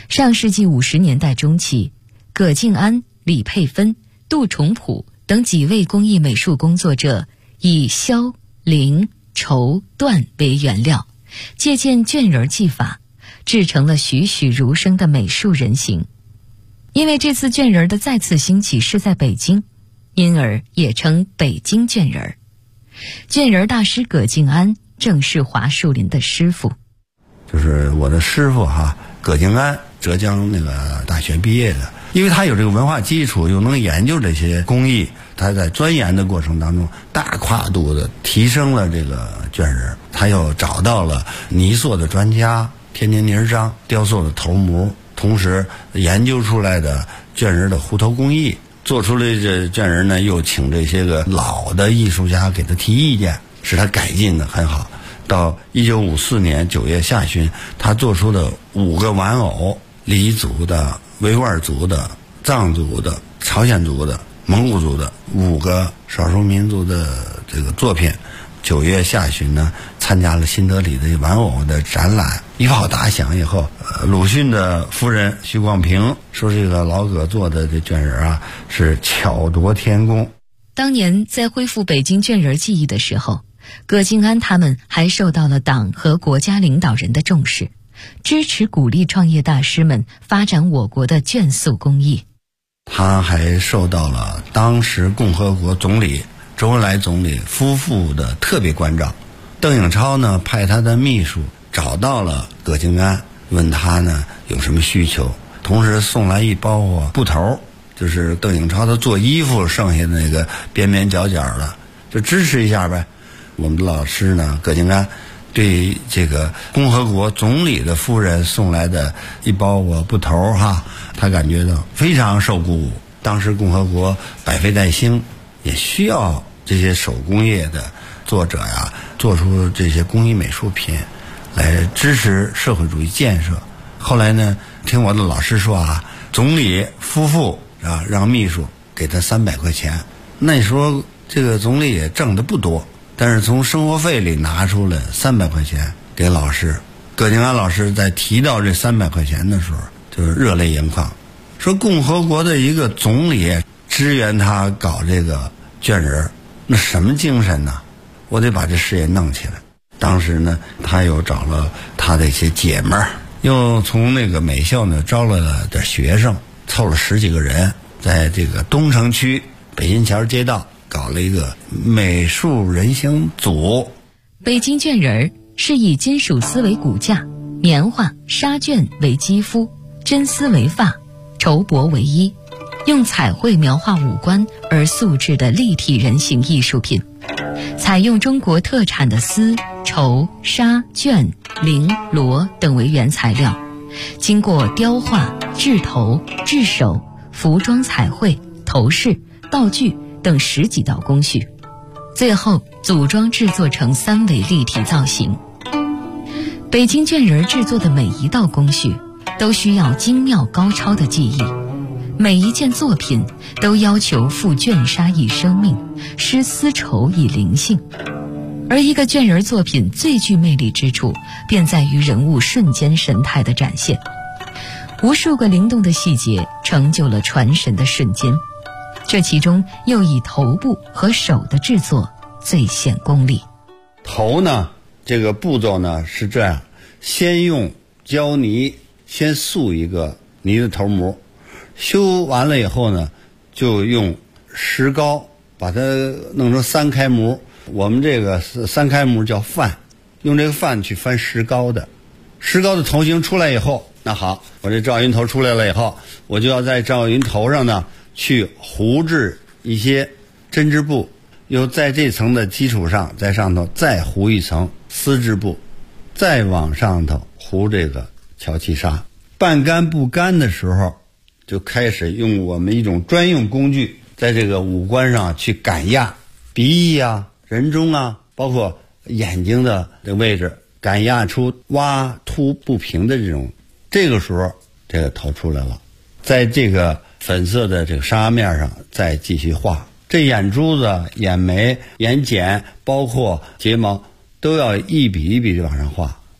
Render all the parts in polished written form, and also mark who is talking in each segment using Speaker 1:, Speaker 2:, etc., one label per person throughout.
Speaker 1: 上世纪50年代中期，葛敬安、李佩芬、杜重甫等几位工艺美术工作者以削、菱、绸、缎为原料，借鉴绢人技法，制成了栩栩如生的美术人形。因为这次绢人的再次兴起是在北京，因而也称北京绢人。绢人大师葛敬安正是华树林的师傅。
Speaker 2: 就是我的师傅葛敬安，浙江那个大学毕业的，因为他有这个文化基础，又能研究这些工艺，他在钻研的过程当中大跨度的提升了这个绢人。他又找到了泥塑的专家，天津泥章雕塑的头模，同时研究出来的绢人的糊头工艺，做出来这绢人呢，又请这些个老的艺术家给他提意见，使他改进的很好。到1954年9月下旬，他做出的5个玩偶，黎族的、维吾尔族的、藏族的、朝鲜族的、蒙古族的5个少数民族的这个作品，9月下旬呢，参加了新德里的玩偶的展览，一炮打响以后，鲁迅的夫人徐广平说，这个老葛做的这绢人是巧夺天工。
Speaker 1: 当年在恢复北京绢人技艺的时候，葛敬安他们还受到了党和国家领导人的重视，支持鼓励创业大师们发展我国的绢塑工艺。
Speaker 2: 他还受到了当时共和国总理周恩来总理夫妇的特别关照。邓颖超呢，派他的秘书找到了葛敬安，问他呢有什么需求，同时送来一包布头，就是邓颖超他做衣服剩下的那个边边角角的，就支持一下呗。我们的老师呢，葛敬安对这个共和国总理的夫人送来的一包布头他感觉到非常受鼓舞。当时共和国百废待兴，也需要这些手工业的作者做出这些工艺美术品来支持社会主义建设。后来呢，听我的老师说总理夫妇让秘书给他300块钱。那时候这个总理也挣得不多，但是从生活费里拿出了300块钱给老师。葛敬安老师在提到这300块钱的时候，就是热泪盈眶，说共和国的一个总理支援他搞这个绢人，那什么精神呢？我得把这事业弄起来。当时呢，他又找了他的一些姐们儿，又从那个美校呢招了点学生，凑了10几个人，在这个东城区北新桥街道搞了一个美术人形组。
Speaker 1: 北京绢人是以金属丝为骨架，棉花、纱绢为肌肤，真丝为发，绸帛为衣，用彩绘描画五官而塑制的立体人形艺术品。采用中国特产的丝、绸、纱、绢、绫、罗等为原材料，经过雕画、制头、制手、服装彩绘、头饰、道具等10几道工序，最后组装制作成3维立体造型。北京绢人制作的每一道工序都需要精妙高超的技艺，每一件作品都要求赋绢纱以生命，施丝绸以灵性。而一个绢人作品最具魅力之处，便在于人物瞬间神态的展现。无数个灵动的细节成就了传神的瞬间，这其中又以头部和手的制作最显功力。
Speaker 2: 头呢，这个步骤呢是这样，先用胶泥先塑一个泥的头模，修完了以后呢，就用石膏把它弄成3开模。我们这个3开模叫范，用这个范去翻石膏的。石膏的头型出来以后，那好，我这赵云头出来了以后，我就要在赵云头上呢去糊制一些针织布，又在这层的基础上，在上头再糊一层丝织布，再往上头糊这个乔其纱。半干不干的时候，就开始用我们一种专用工具，在这个五官上去赶压，鼻翼人中包括眼睛的这个位置，赶压出洼凸不平的这个时候这个头出来了。在这个粉色的这个纱面上再继续画，这眼珠子、眼眉、眼睑包括睫毛都要一笔一笔地往上画。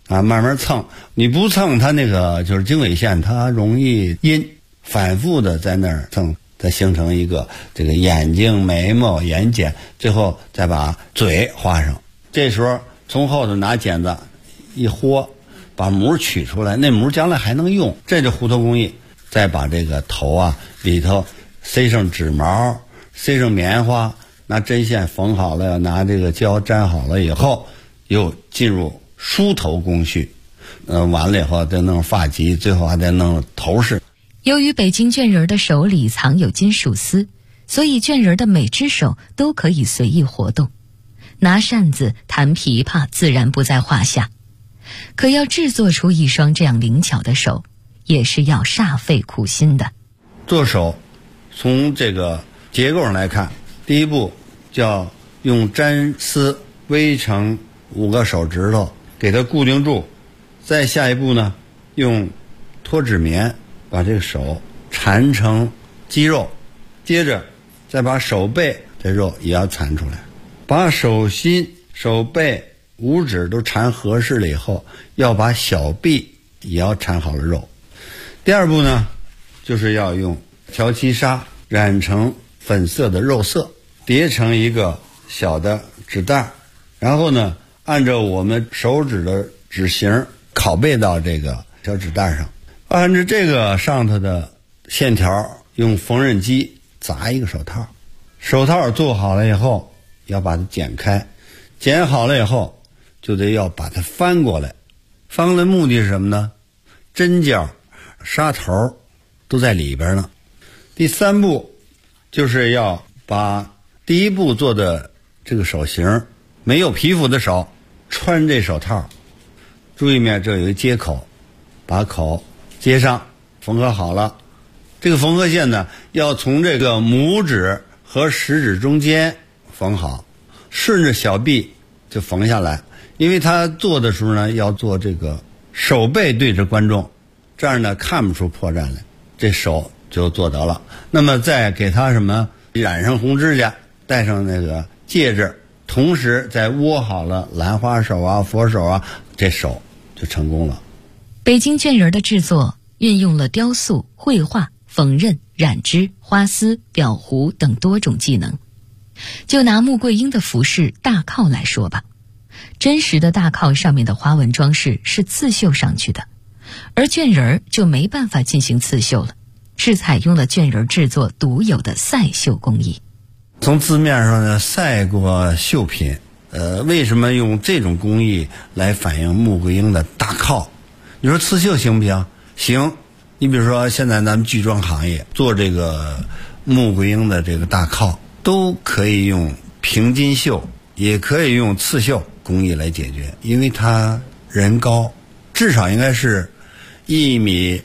Speaker 2: 啊，慢慢蹭。你不蹭，它那个就是经纬线，它容易阴，反复的在那儿蹭，再形成一个这个眼睛、眉毛、眼睑，最后再把嘴画上。这时候从后头拿剪子一豁，把模取出来，那模将来还能用，这就糊头工艺。再把这个头啊里头塞上纸毛，塞上棉花，拿针线缝好了，拿这个胶粘好了以后，又进入梳头工序。完了以后再弄发髻，最后还得弄头饰。
Speaker 1: 由于北京绢人的手里藏有金属丝，所以绢人的每只手都可以随意活动，拿扇子弹琵琶自然不在话下。可要制作出一双这样灵巧的手，也是要煞费苦心的。
Speaker 2: 做手从这个结构上来看，第一步叫用粘丝围成5个手指头给它固定住，再下一步呢，用脱脂棉把这个手缠成肌肉，接着再把手背这肉也要缠出来，把手心、手背、五指都缠合适了以后，要把小臂也要缠好了肉。第二步呢，就是要用调漆砂染成粉色的肉色，叠成一个小的纸袋，然后呢，按照我们手指的指型拷贝到这个小纸袋上，按照这个上头的线条，用缝纫机砸一个手套。手套做好了以后，要把它剪开，剪好了以后，就得要把它翻过来。翻过来目的是什么呢？针脚、纱头都在里边呢。第三步就是要把第一步做的这个手型，没有皮肤的手穿这手套，注意面这有一接口，把口接上，缝合好了。这个缝合线呢，要从这个拇指和食指中间缝好，顺着小臂就缝下来。因为他做的时候呢，要做这个手背对着观众，这样呢看不出破绽来，这手就做得了。那么再给他什么染上红指甲，戴上那个戒指，同时再窝好了兰花手啊、佛手啊，这手就成功了。
Speaker 1: 北京绢人的制作运用了雕塑、绘画、缝纫、染织、花丝、裱糊等多种技能。就拿穆桂英的服饰大靠来说吧，真实的大靠上面的花纹装饰是刺绣上去的，而绢人就没办法进行刺绣了，是采用了绢人制作独有的赛绣工艺。
Speaker 2: 从字面上呢，赛过绣品。为什么用这种工艺来反映穆桂英的大靠？你说刺绣行不行？行。你比如说现在咱们剧装行业做这个穆桂英的这个大靠，都可以用平金绣，也可以用刺绣工艺来解决。因为它人高，至少应该是1.6米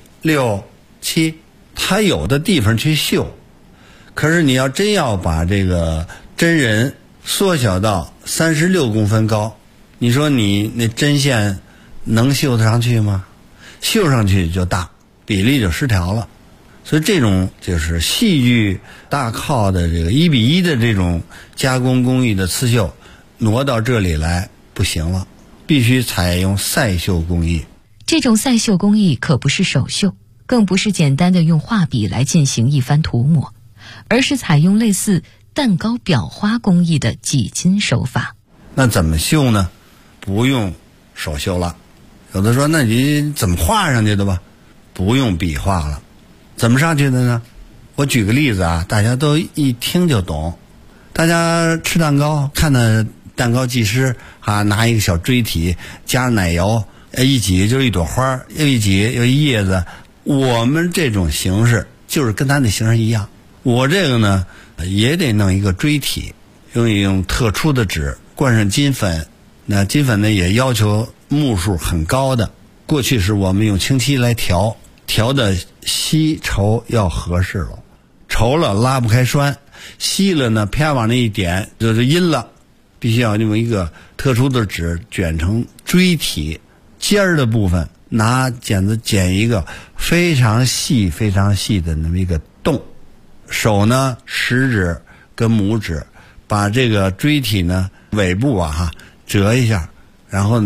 Speaker 2: 7，它有的地方去绣。可是你要真要把这个真人缩小到36公分高，你说你那针线能绣得上去吗？绣上去就大，比例就失调了。所以这种就是戏剧大靠的这个1:1的这种加工工艺的刺绣，挪到这里来不行了，必须采用赛绣工艺。
Speaker 1: 这种赛绣工艺可不是手绣，更不是简单的用画笔来进行一番涂抹，而是采用类似蛋糕裱花工艺的几金手法。
Speaker 2: 那怎么绣呢？不用手绣了。有的说那你怎么画上去的吧？不用笔画了。怎么上去的呢？我举个例子啊，大家都一听就懂。大家吃蛋糕，看到蛋糕技师啊，拿一个小锥体加奶油，一挤就是一朵花，又一挤又一叶子。我们这种形式就是跟他那形式一样。我这个呢也得弄一个锥体，用特殊的纸灌上金粉，那金粉呢也要求目数很高的。过去是我们用清漆来调的稀稠要合适了，稠了拉不开栓，稀了呢啪往那一点就是阴了，必须要用一个特殊的纸卷成锥体，尖儿的部分拿剪子剪一个非常细非常细的那么一个洞。手呢食指跟拇指把这个锥体呢尾部折一下，然后呢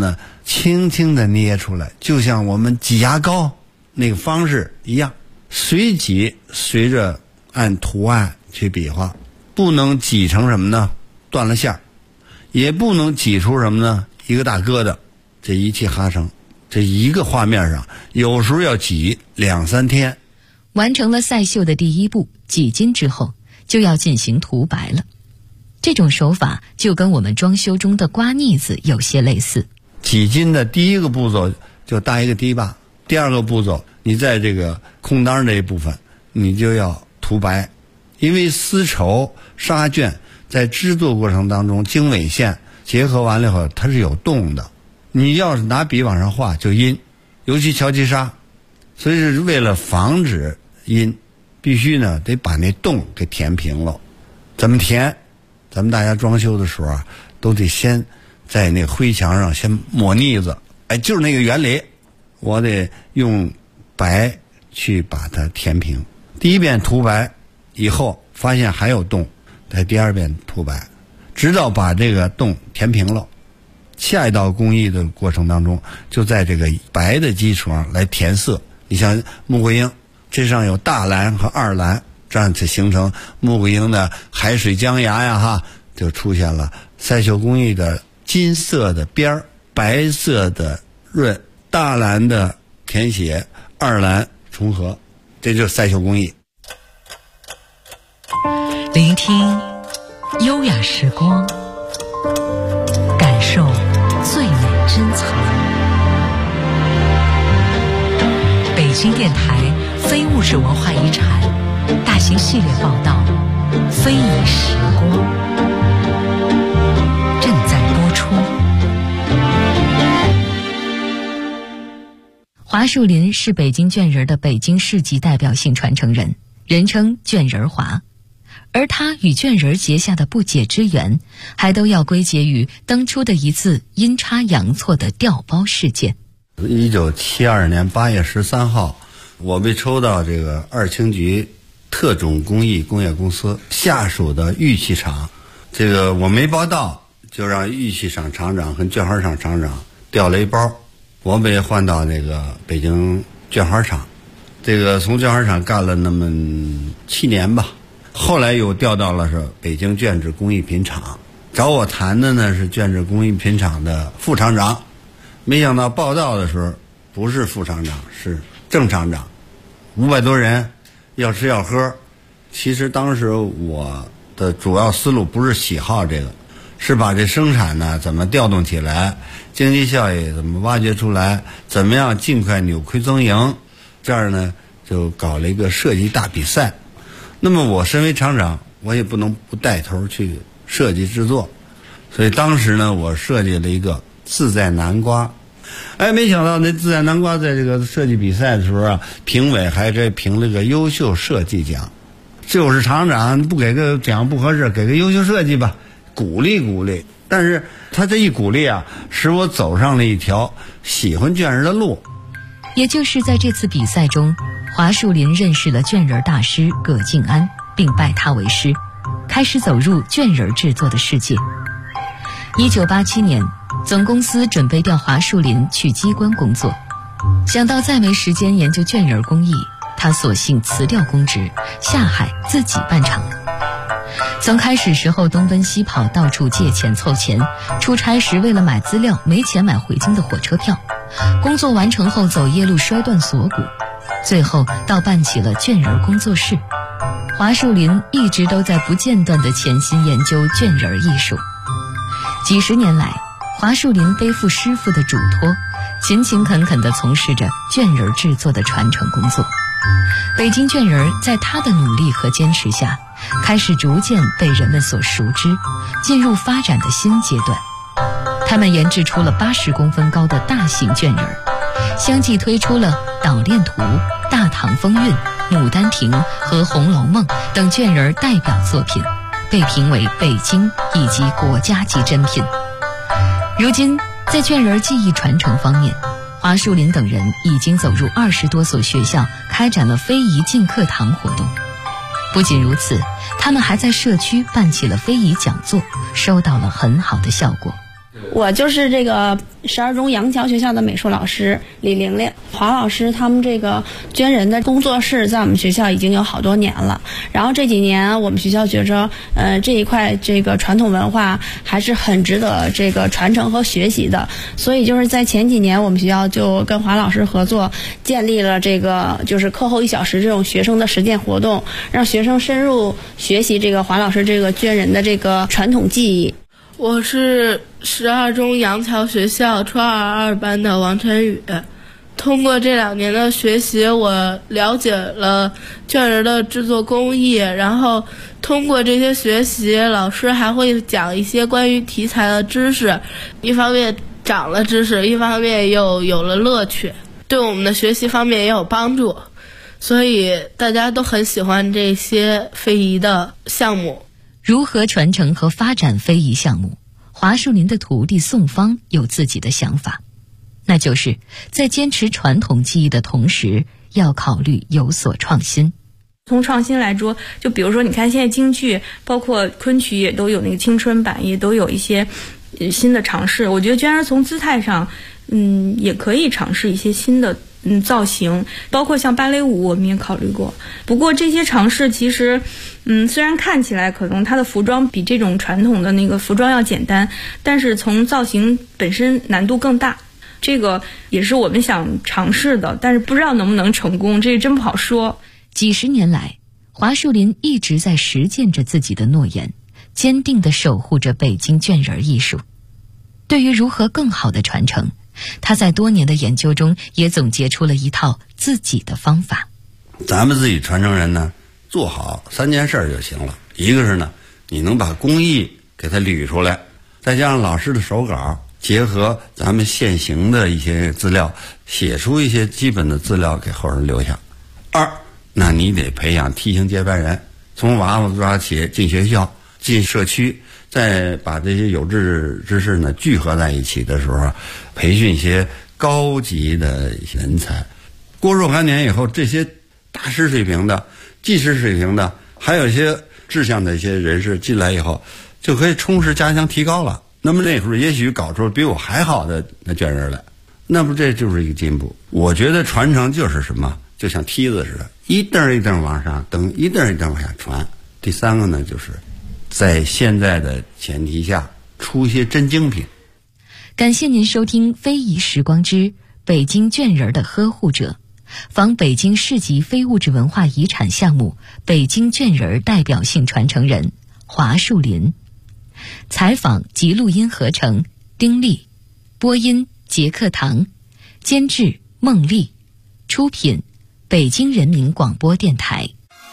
Speaker 2: 轻轻地捏出来，就像我们挤牙膏那个方式一样，随挤随着按图案去比划，不能挤成什么呢？断了线儿，也不能挤出什么呢？一个大疙瘩。这一气哈成，这一个画面上有时候要挤2-3天。
Speaker 1: 完成了赛绣的第一步挤金之后，就要进行涂白了。这种手法就跟我们装修中的刮腻子有些类似。
Speaker 2: 挤金的第一个步骤就搭一个堤坝，第二个步骤你在这个空当这一部分你就要涂白，因为丝绸纱绢在织作过程当中经纬线结合完了以后它是有洞的，你要是拿笔往上画就阴，尤其乔其纱，所以是为了防止阴，必须呢得把那洞给填平了。怎么填？咱们大家装修的时候啊，都得先在那灰墙上先抹腻子，就是那个原理，我得用白去把它填平。第一遍涂白以后发现还有洞，在第二遍涂白，直到把这个洞填平了。下一道工艺的过程当中，就在这个白的基础上来填色。你像穆桂英，这上有大蓝和二蓝，这样就形成穆桂英的海水江崖呀，哈，就出现了赛绣工艺的金色的边儿，白色的润，大蓝的填写，二蓝重合，这就是赛绣工艺。
Speaker 3: 聆听优雅时光，感受最美珍藏。北京电台非物质文化遗产大型系列报道《非遗时光》正在播出。
Speaker 1: 华树林是北京卷人的北京市级代表性传承人，人称卷人华。而他与卷人结下的不解之缘，还都要归结于当初的一次阴差阳错的调包事件。
Speaker 2: 1972年8月13号，我被抽到这个二轻局特种工艺工业公司下属的玉器厂，这个我没报到，就让玉器厂厂长和卷花厂厂长调了一包，我被换到那个北京卷花厂，这个从卷花厂干了那么7年吧。后来又调到了是北京卷纸工艺品厂，找我谈的呢是卷纸工艺品厂的副厂长，没想到报道的时候不是副厂长，是正厂长，500多人，要吃要喝。其实当时我的主要思路不是喜好这个，是把这生产呢怎么调动起来，经济效益怎么挖掘出来，怎么样尽快扭亏增盈。这儿呢就搞了一个设计大比赛。那么我身为厂长，我也不能不带头去设计制作，所以当时呢我设计了一个自在南瓜。没想到那自在南瓜在这个设计比赛的时候啊，评委还这评了个优秀设计奖。就是厂长不给个奖不合适，给个优秀设计吧，鼓励鼓励。但是他这一鼓励啊，使我走上了一条喜欢卷人的路。
Speaker 1: 也就是在这次比赛中，华树林认识了卷人大师葛敬安，并拜他为师，开始走入卷人制作的世界。1987年，总公司准备调华树林去机关工作，想到再没时间研究卷人工艺，他索性辞掉公职，下海自己办厂。从开始时候东奔西跑，到处借钱凑钱，出差时为了买资料没钱买回京的火车票，工作完成后走夜路摔断锁骨，最后到办起了卷人工作室。华树林一直都在不间断地潜心研究卷人艺术。几十年来，华树林背负师傅的嘱托，勤勤恳恳地从事着卷人制作的传承工作。北京卷人在他的努力和坚持下，开始逐渐被人们所熟知，进入发展的新阶段。他们研制出了80公分高的大型卷人，相继推出了《捣练图》《大唐风韵》《牡丹亭》和《红楼梦》等卷人代表作品，被评为北京以及国家级珍品。如今，在卷人技艺传承方面，华树林等人已经走入20多所学校，开展了非遗进课堂活动。不仅如此，他们还在社区办起了非遗讲座，收到了很好的效果。
Speaker 4: 我就是这个 12中杨桥学校的美术老师李玲玲、华老师他们这个捐人的工作室在我们学校已经有好多年了。然后这几年我们学校觉着，这一块这个传统文化还是很值得这个传承和学习的。所以就是在前几年，我们学校就跟华老师合作，建立了这个就是课后1小时这种学生的实践活动，让学生深入学习这个华老师这个捐人的这个传统技艺。
Speaker 5: 我是12中杨桥学校初二2班的王晨宇。通过这2年的学习，我了解了卷人的制作工艺，然后通过这些学习，老师还会讲一些关于题材的知识，一方面长了知识，一方面又有了乐趣，对我们的学习方面也有帮助，所以大家都很喜欢这些非遗的项目。
Speaker 1: 如何传承和发展非遗项目？华树林的徒弟宋芳有自己的想法，那就是在坚持传统技艺的同时，要考虑有所创新。
Speaker 6: 从创新来说，就比如说你看现在京剧包括昆曲也都有那个青春版，也都有一些新的尝试。我觉得居然从姿态上也可以尝试一些新的造型，包括像芭蕾舞我们也考虑过。不过这些尝试其实虽然看起来可能它的服装比这种传统的那个服装要简单，但是从造型本身难度更大，这个也是我们想尝试的，但是不知道能不能成功，这个真不好说。
Speaker 1: 几十年来，华树林一直在实践着自己的诺言，坚定地守护着北京卷人艺术。对于如何更好地传承，他在多年的研究中也总结出了一套自己的方法。
Speaker 2: 咱们自己传承人呢，做好3件事就行了。一个是呢，你能把工艺给它捋出来，再加上老师的手稿，结合咱们现行的一些资料，写出一些基本的资料给后人留下。2，那你得培养梯形接班人，从娃娃抓起，进学校，进社区，再把这些有志之士呢聚合在一起的时候，培训一些高级的人才。过若干年以后，这些大师水平的、技师水平的，还有一些志向的一些人士进来以后，就可以充实加强提高了。那么那时候也许搞出比我还好的那卷人来，那么这就是一个进步。我觉得传承就是什么，就像梯子似的，一蹬一蹬往上蹬，一蹬一蹬往下传。第3个呢，就是在现在的前提下出一些真精品。
Speaker 1: 感谢您收听《非遗时光之北京卷人的呵护者》，访北京市级非物质文化遗产项目北京卷人代表性传承人华树林。采访及录音合成丁力，播音杰克堂，监制孟丽，出品北京人民广播电台。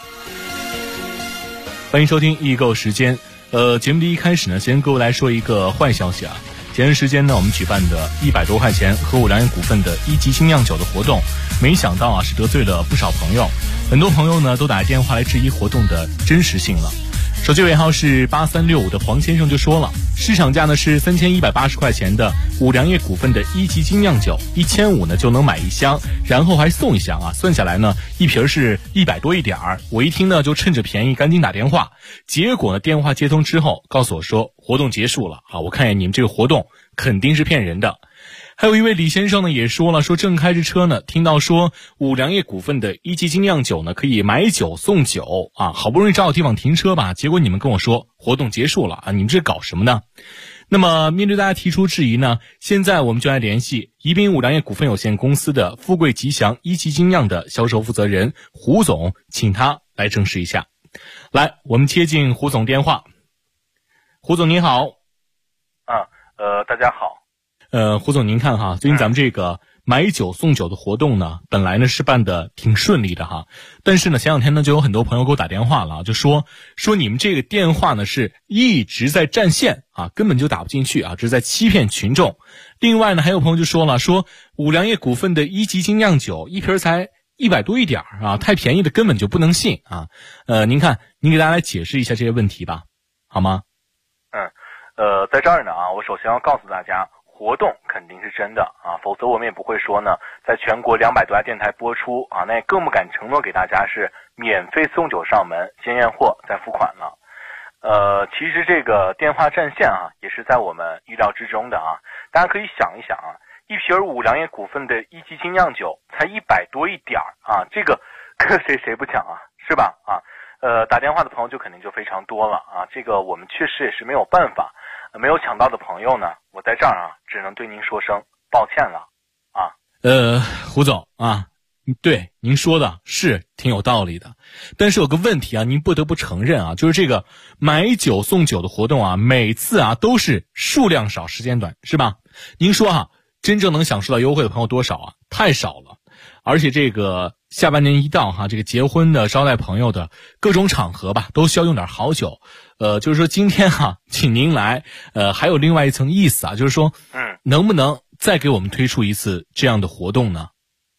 Speaker 7: 欢迎收听易购时间。节目的一开始呢，先跟各位来说一个坏消息啊。前段时间呢，我们举办的100多块钱和五粮液股份的1级精酿酒的活动，没想到啊是得罪了不少朋友，很多朋友呢都打电话来质疑活动的真实性了。手机尾号是8365的黄先生就说了，市场价呢是3180块钱的五粮液股份的1级精酿酒，1500呢就能买1箱，然后还送1箱啊，算下来呢一瓶是100多一点儿。我一听呢就趁着便宜赶紧打电话，结果呢电话接通之后告诉我说活动结束了啊，我看见你们这个活动肯定是骗人的。还有一位李先生呢也说了，说正开着车呢，听到说五粮液股份的1级精酿酒呢可以买酒送酒啊，好不容易找好地方停车吧，结果你们跟我说活动结束了啊，你们这搞什么呢？那么面对大家提出质疑呢，现在我们就来联系宜宾五粮液股份有限公司的富贵吉祥1级精酿的销售负责人胡总，请他来证实一下。来，我们接进胡总电话。胡总您好。
Speaker 8: 大家好。
Speaker 7: 胡总您看哈，最近咱们这个买酒送酒的活动呢，本来呢是办的挺顺利的哈，但是呢前2天呢就有很多朋友给我打电话了，就说你们这个电话呢是一直在占线啊，根本就打不进去啊，这是在欺骗群众。另外呢还有朋友就说了，说五粮液股份的1级精酿酒一瓶才100多一点啊，太便宜的根本就不能信啊。您看您给大家来解释一下这些问题吧，好吗？
Speaker 8: 在这儿呢啊，我首先要告诉大家，活动肯定是真的啊，否则我们也不会说呢，在全国200多家电台播出啊，那也更不敢承诺给大家是免费送酒上门，先验货再付款了。 其实这个电话占线啊，也是在我们预料之中的啊。大家可以想一想啊，一瓶五粮液股份的一级精酿酒才100多一点啊，这个搁谁不抢啊，是吧？啊，打电话的朋友就肯定就非常多了啊。这个我们确实也是没有办法，没有抢到的朋友呢，我在这儿啊，只能对您说声抱歉了啊。
Speaker 7: 胡总啊。对，您说的是挺有道理的，但是有个问题啊，您不得不承认啊，就是这个买酒送酒的活动啊，每次啊都是数量少时间短，是吧？您说啊，真正能享受到优惠的朋友多少啊？太少了。而且这个下半年一到哈，这个结婚的、招待朋友的各种场合吧，都需要用点好酒。就是说今天哈，请您来，还有另外一层意思啊，就是说，能不能再给我们推出一次这样的活动呢？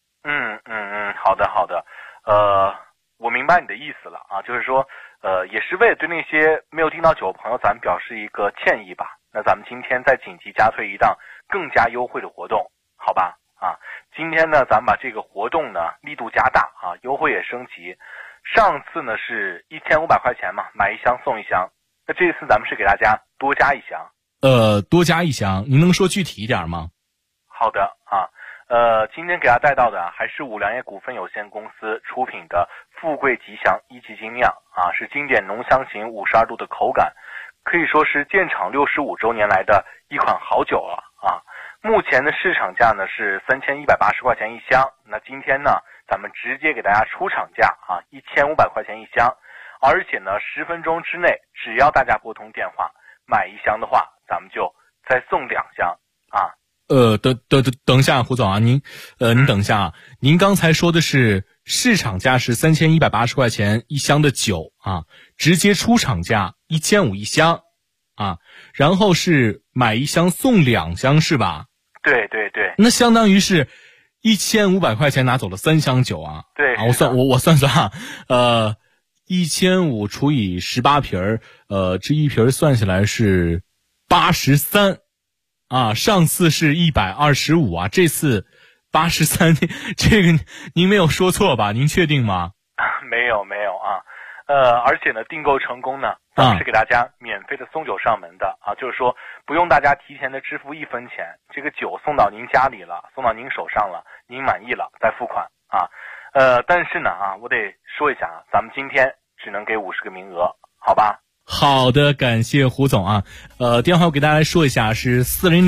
Speaker 8: 好的，我明白你的意思了啊，就是说，也是为了对那些没有订到酒的朋友，咱们表示一个歉意吧。那咱们今天再紧急加推一档更加优惠的活动，好吧？啊，今天呢，咱们把这个活动呢力度加大啊，优惠也升级。上次呢是1500块钱嘛，买一箱送一箱。那这次咱们是给大家多加一箱。
Speaker 7: 多加一箱，您能说具体一点吗？
Speaker 8: 好的啊。今天给大家带到的还是五粮液股份有限公司出品的富贵吉祥一级精酿啊，是经典浓香型52度的口感，可以说是建厂65周年来的一款好酒了啊。目前的市场价呢是3180块钱一箱，那今天呢咱们直接给大家出厂价啊1500块钱一箱，而且呢10分钟之内只要大家拨通电话买一箱的话，咱们就再送2箱啊。
Speaker 7: 等一下，胡总啊，您等一下啊，您刚才说的是市场价是3180块钱一箱的酒啊，直接出厂价1500一箱啊，然后是买一箱送2箱是吧？
Speaker 8: 对，
Speaker 7: 那相当于是1500块钱拿走了3箱酒啊。
Speaker 8: 对
Speaker 7: 啊，我算啊，1500除以18瓶这一瓶算下来是83。啊，上次是125啊，这次83，这个您没有说错吧？您确定吗？
Speaker 8: 没有啊，而且呢，订购成功呢，咱们是给大家免费的送酒上门的啊，就是说不用大家提前的支付1分钱，这个酒送到您家里了，送到您手上了，您满意了再付款啊。但是呢啊，我得说一下啊，咱们今天只能给50个名额，好吧？
Speaker 7: 好的，感谢胡总啊。电话我给大家说一下是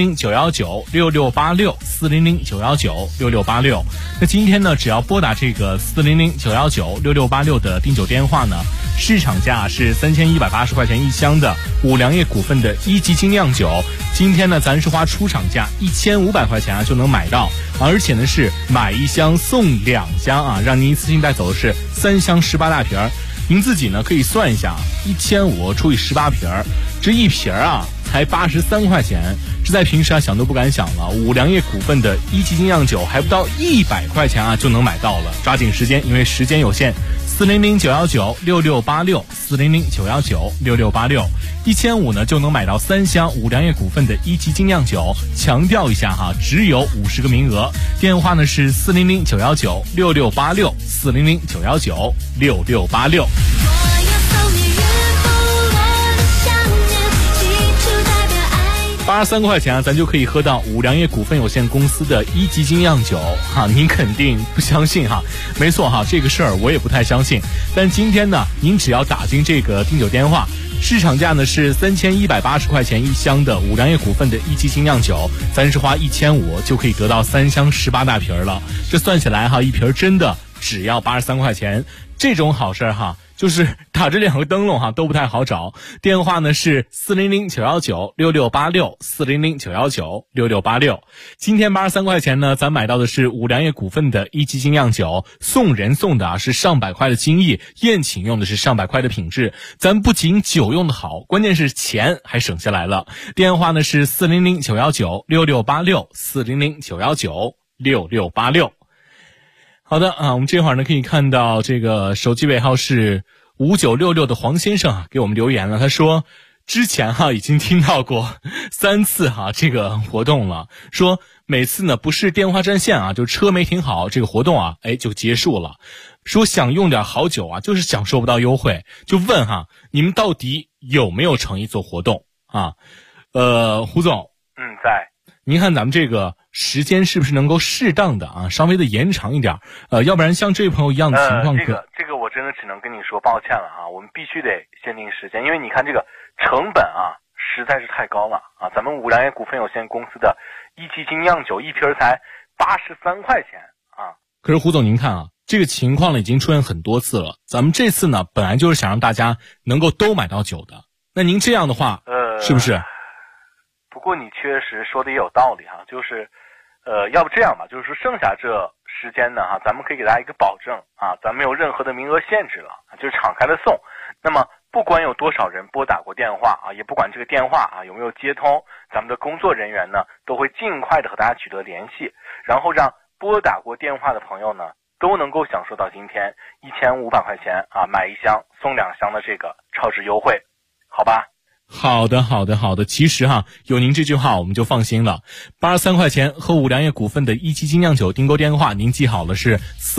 Speaker 7: 400-919-6686，400-919-6686。那今天呢，只要拨打这个400-919-6686的订酒电话呢，市场价是3180块钱一箱的五粮液股份的一级精酿酒，今天呢，咱是花出厂价1500块钱啊就能买到，而且呢是买一箱送2箱啊，让您一次性带走的是3箱18大瓶。您自己呢可以算一下，1500除以18瓶，这一瓶啊才83块钱，这在平时啊想都不敢想了。五粮液股份的一级精酿酒还不到100块钱啊就能买到了，抓紧时间，因为时间有限。400-919-6686，400-919-6686，1500呢就能买到3箱五粮液股份的一级精酿酒。强调一下哈，只有50个名额。电话呢是400-919-6686，400-919-6686。83块钱啊，咱就可以喝到五粮液股份有限公司的一级精酿酒哈，您肯定不相信哈？没错哈，这个事儿我也不太相信。但今天呢，您只要打进这个订酒电话，市场价呢是3180块钱一箱的五粮液股份的一级精酿酒，咱是花1500就可以得到3箱18大瓶了。这算起来哈，一瓶真的只要83块钱，这种好事哈。就是打着2个灯笼哈都不太好找，电话呢是400-919-6686，400-919-6686。今天83块钱呢，咱买到的是五粮液股份的一级精酿酒，送人送的是上百块的精益，宴请用的是上百块的品质。咱不仅酒用的好，关键是钱还省下来了。电话呢是400-919-6686，400-919-6686。好的啊，我们这会儿呢可以看到这个手机尾号是5966的黄先生啊给我们留言了，他说之前已经听到过3次这个活动了，说每次呢不是电话占线就车没停好，这个活动就结束了。 说想用点好酒啊，就是享受不到优惠，就问哈，你们到底有没有诚意做活动啊？胡总，
Speaker 8: 在。
Speaker 7: 您看咱们这个时间是不是能够适当的啊，稍微的延长一点？要不然像这位朋友一样的情况，
Speaker 8: 这个我真的只能跟你说抱歉了啊，我们必须得限定时间，因为你看这个成本啊实在是太高了啊。咱们五粮液股份有限公司的一级精酿酒一瓶才83块钱啊。
Speaker 7: 可是胡总您看啊，这个情况呢已经出现很多次了，咱们这次呢本来就是想让大家能够都买到酒的，那您这样的话是不是？
Speaker 8: 不过你确实说的也有道理哈，就是要不这样吧，就是说剩下这时间呢哈，咱们可以给大家一个保证啊，咱没有任何的名额限制了，就是敞开的送。那么不管有多少人拨打过电话啊，也不管这个电话啊有没有接通，咱们的工作人员呢都会尽快的和大家取得联系，然后让拨打过电话的朋友呢都能够享受到今天1500块钱啊买1箱送2箱的这个超值优惠，好吧？
Speaker 7: 好的。其实哈，有您这句话我们就放心了。83块钱和五粮液股份的一级精酿酒订购电话，您记好了是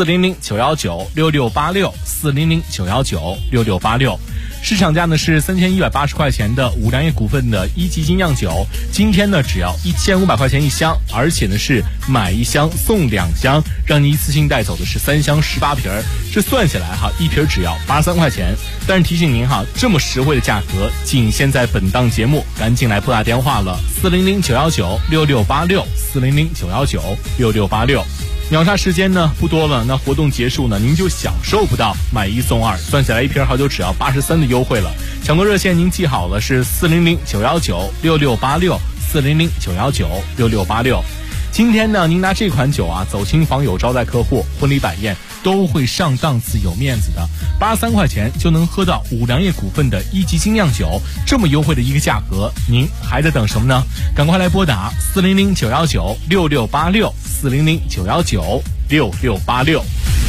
Speaker 7: 400-919-6686，400-919-6686。市场价呢是3180块钱的五粮液股份的一级精酿酒，今天呢只要1500块钱1箱，而且呢是买1箱送2箱，让你一次性带走的是3箱18瓶，这算下来哈，一瓶只要83块钱。但是提醒您哈，这么实惠的价格仅限在本档节目，赶紧来拨打电话了，400-919-6686，400-919-6686。秒杀时间呢不多了，那活动结束呢，您就享受不到买1送2，算下来一瓶好酒只要83的优惠了。抢购热线您记好了是400-919-6686，400-919-6686。今天呢，您拿这款酒啊走亲访友、招待客户、婚礼摆宴都会上档次、有面子的。83块钱就能喝到五粮液股份的一级精酿酒，这么优惠的一个价格，您还在等什么呢？赶快来拨打400-919-6686，400-919-6686。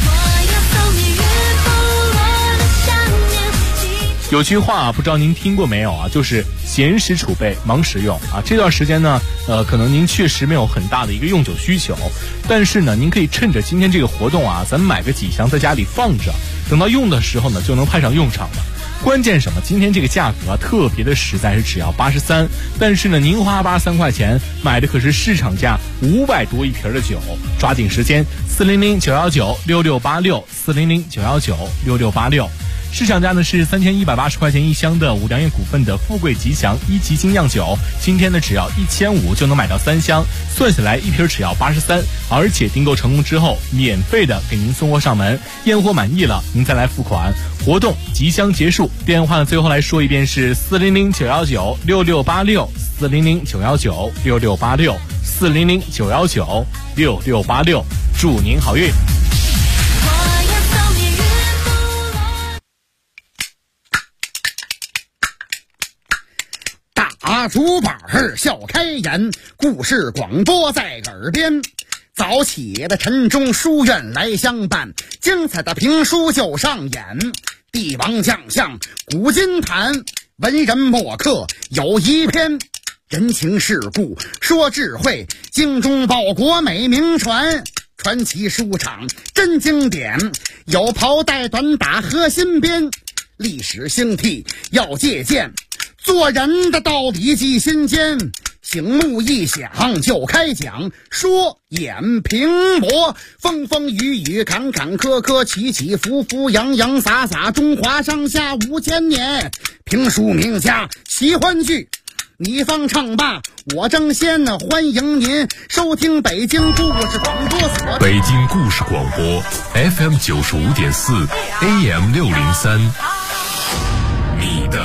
Speaker 7: 有句话不知道您听过没有啊，就是闲时储备，忙时用啊。这段时间呢，可能您确实没有很大的一个用酒需求，但是呢，您可以趁着今天这个活动啊，咱们买个几箱在家里放着，等到用的时候呢，就能派上用场了。关键什么？今天这个价格啊，特别的实在，是只要83，但是呢，您花83块钱买的可是市场价500多一瓶的酒，抓紧时间，400-919-6686，400-919-6686。市场价呢是3180块钱1箱的五粮液股份的富贵吉祥一级精酿酒，今天呢只要1500就能买到3箱，算下来一瓶只要83，而且订购成功之后免费的给您送货上门，验货满意了您再来付款。活动即将结束，电话呢最后来说一遍是400-919-6686，400-919-6686，400-919-6686，祝您好运。
Speaker 9: 打竹板笑开颜，故事广播在耳边。早起的晨钟书院来相伴，精彩的评书就上演。帝王将相古今谈，文人墨客有一篇。人情世故说智慧，精忠报国美名传。传奇书场真经典，有袍带短打和新编。历史兴替要借鉴，做人的道理记心间。醒目一响就开讲，说演评驳，风风雨雨坎坎坷坷，起起伏伏洋洋洒洒，中华上下5000年。评书名家奇欢剧，你方唱罢我争先，欢迎您收听北京故事广播所。
Speaker 10: 北京故事广播 FM 95.4 AM 603，你的